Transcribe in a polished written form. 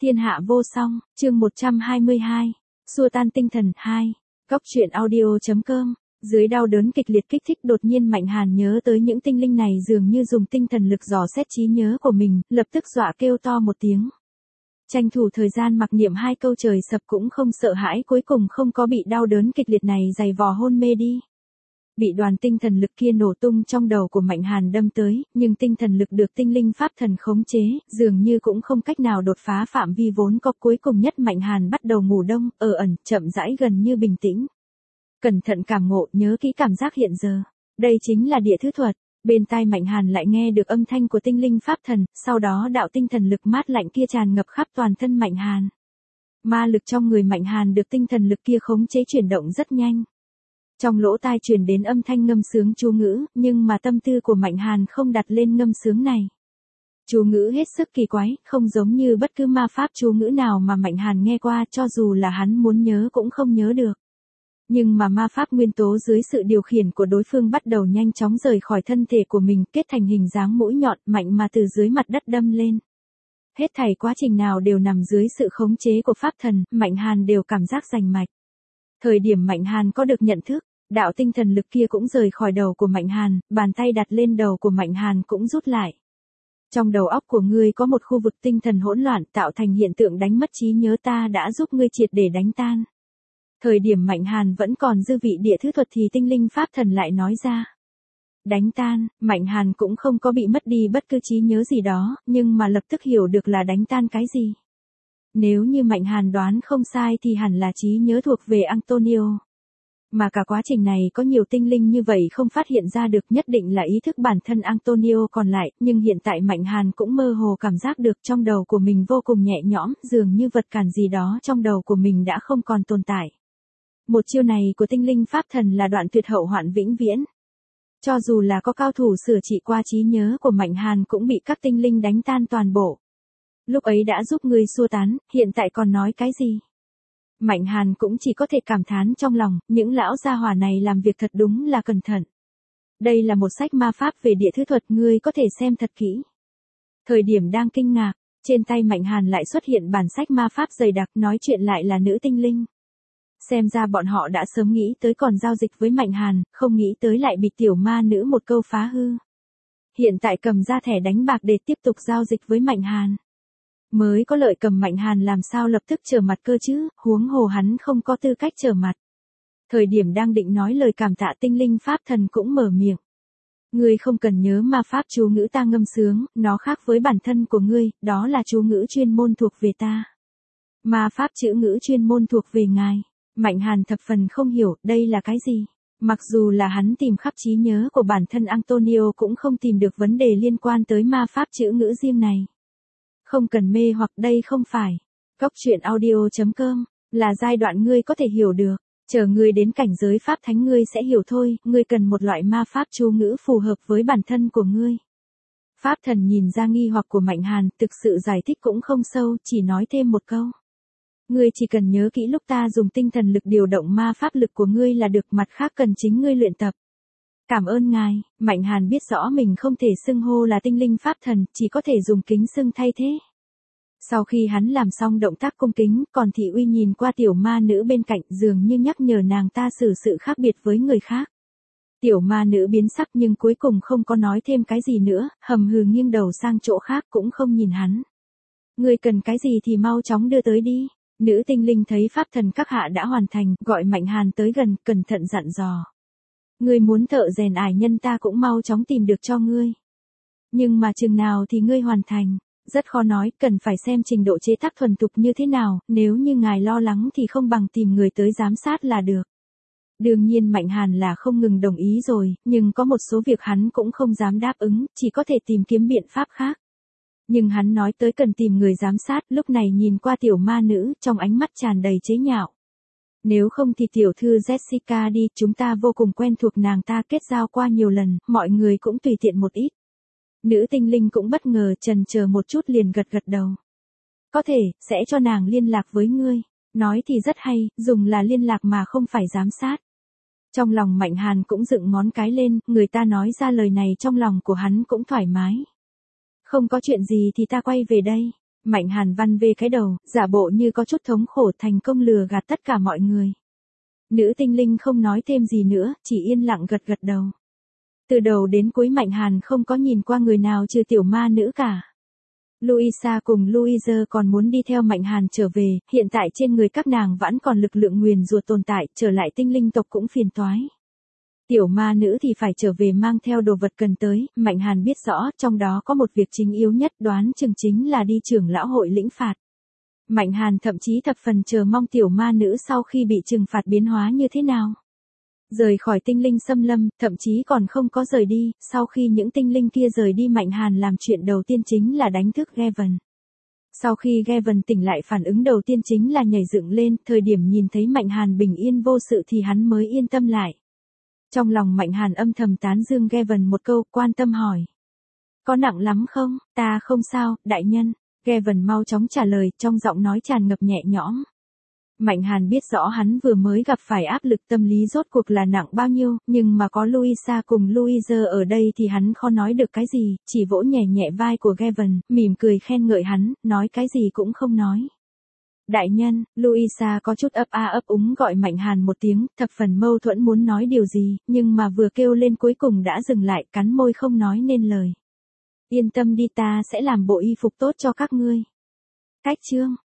Thiên hạ vô song, chương 122. Xua tan tinh thần 2. Góc truyện audio.com. Dưới đau đớn kịch liệt kích thích đột nhiên Mạnh Hàn nhớ tới những tinh linh này dường như dùng tinh thần lực dò xét trí nhớ của mình, lập tức dọa kêu to một tiếng. Tranh thủ thời gian mặc niệm 2 câu trời sập cũng không sợ hãi, cuối cùng không có bị đau đớn kịch liệt này dày vò hôn mê đi. Bị đoàn tinh thần lực kia nổ tung trong đầu của Mạnh Hàn đâm tới, nhưng tinh thần lực được tinh linh pháp thần khống chế, dường như cũng không cách nào đột phá phạm vi vốn có. Cuối cùng nhất Mạnh Hàn bắt đầu ngủ đông, ẩn, chậm rãi gần như bình tĩnh. Cẩn thận cảm ngộ, nhớ kỹ cảm giác hiện giờ. Đây chính là địa thứ thuật. Bên tai Mạnh Hàn lại nghe được âm thanh của tinh linh pháp thần, sau đó đạo tinh thần lực mát lạnh kia tràn ngập khắp toàn thân Mạnh Hàn. Ma lực trong người Mạnh Hàn được tinh thần lực kia khống chế chuyển động rất nhanh. Trong lỗ tai truyền đến âm thanh ngâm sướng chú ngữ, nhưng mà tâm tư của Mạnh Hàn không đặt lên ngâm sướng này. Chú ngữ hết sức kỳ quái, không giống như bất cứ ma pháp chú ngữ nào mà Mạnh Hàn nghe qua, cho dù là hắn muốn nhớ cũng không nhớ được. Nhưng mà ma pháp nguyên tố dưới sự điều khiển của đối phương bắt đầu nhanh chóng rời khỏi thân thể của mình, kết thành hình dáng mũi nhọn mạnh mà từ dưới mặt đất đâm lên. Hết thảy quá trình nào đều nằm dưới sự khống chế của pháp thần, Mạnh Hàn đều cảm giác rành mạch. Thời điểm Mạnh Hàn có được nhận thức, đạo tinh thần lực kia cũng rời khỏi đầu của Mạnh Hàn, bàn tay đặt lên đầu của Mạnh Hàn cũng rút lại. Trong đầu óc của ngươi có một khu vực tinh thần hỗn loạn tạo thành hiện tượng đánh mất trí nhớ, ta đã giúp ngươi triệt để đánh tan. Thời điểm Mạnh Hàn vẫn còn dư vị địa thứ thuật thì tinh linh pháp thần lại nói ra. Đánh tan, Mạnh Hàn cũng không có bị mất đi bất cứ trí nhớ gì đó, nhưng mà lập tức hiểu được là đánh tan cái gì. Nếu như Mạnh Hàn đoán không sai thì hẳn là trí nhớ thuộc về Antonio. Mà cả quá trình này có nhiều tinh linh như vậy không phát hiện ra được, nhất định là ý thức bản thân Antonio còn lại, nhưng hiện tại Mạnh Hàn cũng mơ hồ cảm giác được trong đầu của mình vô cùng nhẹ nhõm, dường như vật cản gì đó trong đầu của mình đã không còn tồn tại. Một chiêu này của tinh linh pháp thần là đoạn tuyệt hậu hoạn vĩnh viễn. Cho dù là có cao thủ sửa trị qua trí nhớ của Mạnh Hàn cũng bị các tinh linh đánh tan toàn bộ. Lúc ấy đã giúp ngươi xua tán, hiện tại còn nói cái gì? Mạnh Hàn cũng chỉ có thể cảm thán trong lòng, những lão gia hỏa này làm việc thật đúng là cẩn thận. Đây là một sách ma pháp về địa thứ thuật, ngươi có thể xem thật kỹ. Thời điểm đang kinh ngạc, trên tay Mạnh Hàn lại xuất hiện bản sách ma pháp dày đặc, nói chuyện lại là nữ tinh linh. Xem ra bọn họ đã sớm nghĩ tới còn giao dịch với Mạnh Hàn, không nghĩ tới lại bị tiểu ma nữ một câu phá hư. Hiện tại cầm ra thẻ đánh bạc để tiếp tục giao dịch với Mạnh Hàn. Mới có lợi cầm Mạnh Hàn làm sao lập tức trở mặt cơ chứ, huống hồ hắn không có tư cách trở mặt. Thời điểm đang định nói lời cảm tạ tinh linh pháp thần cũng mở miệng. Ngươi không cần nhớ ma pháp chú ngữ ta ngâm sướng, nó khác với bản thân của ngươi, đó là chú ngữ chuyên môn thuộc về ta. Ma pháp chữ ngữ chuyên môn thuộc về ngài. Mạnh Hàn thập phần không hiểu, đây là cái gì? Mặc dù là hắn tìm khắp trí nhớ của bản thân Antonio cũng không tìm được vấn đề liên quan tới ma pháp chữ ngữ riêng này. Không cần mê hoặc, đây không phải. Góc truyện audio.com, là giai đoạn ngươi có thể hiểu được. Chờ ngươi đến cảnh giới pháp thánh ngươi sẽ hiểu thôi, ngươi cần một loại ma pháp chú ngữ phù hợp với bản thân của ngươi. Pháp thần nhìn ra nghi hoặc của Mạnh Hàn, thực sự giải thích cũng không sâu, chỉ nói thêm một câu. Ngươi chỉ cần nhớ kỹ lúc ta dùng tinh thần lực điều động ma pháp lực của ngươi là được, mặt khác cần chính ngươi luyện tập. Cảm ơn ngài. Mạnh Hàn biết rõ mình không thể xưng hô là tinh linh pháp thần, chỉ có thể dùng kính xưng thay thế. Sau khi hắn làm xong động tác cung kính, còn Thị Uy nhìn qua tiểu ma nữ bên cạnh, dường như nhắc nhở nàng ta xử sự khác biệt với người khác. Tiểu ma nữ biến sắc nhưng cuối cùng không có nói thêm cái gì nữa, hầm hừ nghiêng đầu sang chỗ khác cũng không nhìn hắn. Ngươi cần cái gì thì mau chóng đưa tới đi. Nữ tinh linh thấy pháp thần các hạ đã hoàn thành, gọi Mạnh Hàn tới gần, cẩn thận dặn dò. Ngươi muốn thợ rèn ải nhân ta cũng mau chóng tìm được cho ngươi. Nhưng mà chừng nào thì ngươi hoàn thành, rất khó nói, cần phải xem trình độ chế tác thuần thục như thế nào, nếu như ngài lo lắng thì không bằng tìm người tới giám sát là được. Đương nhiên Mạnh Hàn là không ngừng đồng ý rồi, nhưng có một số việc hắn cũng không dám đáp ứng, chỉ có thể tìm kiếm biện pháp khác. Nhưng hắn nói tới cần tìm người giám sát, lúc này nhìn qua tiểu ma nữ, trong ánh mắt tràn đầy chế nhạo. Nếu không thì tiểu thư Jessica đi, chúng ta vô cùng quen thuộc nàng ta, kết giao qua nhiều lần, mọi người cũng tùy tiện một ít. Nữ tinh linh cũng bất ngờ, chần chờ một chút liền gật gật đầu. Có thể, sẽ cho nàng liên lạc với ngươi. Nói thì rất hay, dùng là liên lạc mà không phải giám sát. Trong lòng Mạnh Hàn cũng dựng ngón cái lên, người ta nói ra lời này trong lòng của hắn cũng thoải mái. Không có chuyện gì thì ta quay về đây. Mạnh Hàn văn về cái đầu, giả bộ như có chút thống khổ, thành công lừa gạt tất cả mọi người. Nữ tinh linh không nói thêm gì nữa, chỉ yên lặng gật gật đầu. Từ đầu đến cuối Mạnh Hàn không có nhìn qua người nào trừ tiểu ma nữ cả. Luisa cùng Louise còn muốn đi theo Mạnh Hàn trở về, hiện tại trên người các nàng vẫn còn lực lượng nguyền rủa tồn tại, trở lại tinh linh tộc cũng phiền toái. Tiểu ma nữ thì phải trở về mang theo đồ vật cần tới, Mạnh Hàn biết rõ, trong đó có một việc chính yếu nhất, đoán chừng chính là đi trưởng lão hội lĩnh phạt. Mạnh Hàn thậm chí thập phần chờ mong tiểu ma nữ sau khi bị trừng phạt biến hóa như thế nào. Rời khỏi tinh linh xâm lâm, thậm chí còn không có rời đi, sau khi những tinh linh kia rời đi Mạnh Hàn làm chuyện đầu tiên chính là đánh thức Gavin. Sau khi Gavin tỉnh lại phản ứng đầu tiên chính là nhảy dựng lên, thời điểm nhìn thấy Mạnh Hàn bình yên vô sự thì hắn mới yên tâm lại. Trong lòng Mạnh Hàn âm thầm tán dương Gavin một câu, quan tâm hỏi. Có nặng lắm không? Ta không sao, đại nhân. Gavin mau chóng trả lời, trong giọng nói tràn ngập nhẹ nhõm. Mạnh Hàn biết rõ hắn vừa mới gặp phải áp lực tâm lý rốt cuộc là nặng bao nhiêu, nhưng mà có Luisa cùng Louise ở đây thì hắn khó nói được cái gì, chỉ vỗ nhẹ nhẹ vai của Gavin, mỉm cười khen ngợi hắn, nói cái gì cũng không nói. Đại nhân, Luisa có chút ấp a ấp úng gọi Mạnh Hàn một tiếng, thập phần mâu thuẫn muốn nói điều gì, nhưng mà vừa kêu lên cuối cùng đã dừng lại, cắn môi không nói nên lời. Yên tâm đi, ta sẽ làm bộ y phục tốt cho các ngươi. Cách chương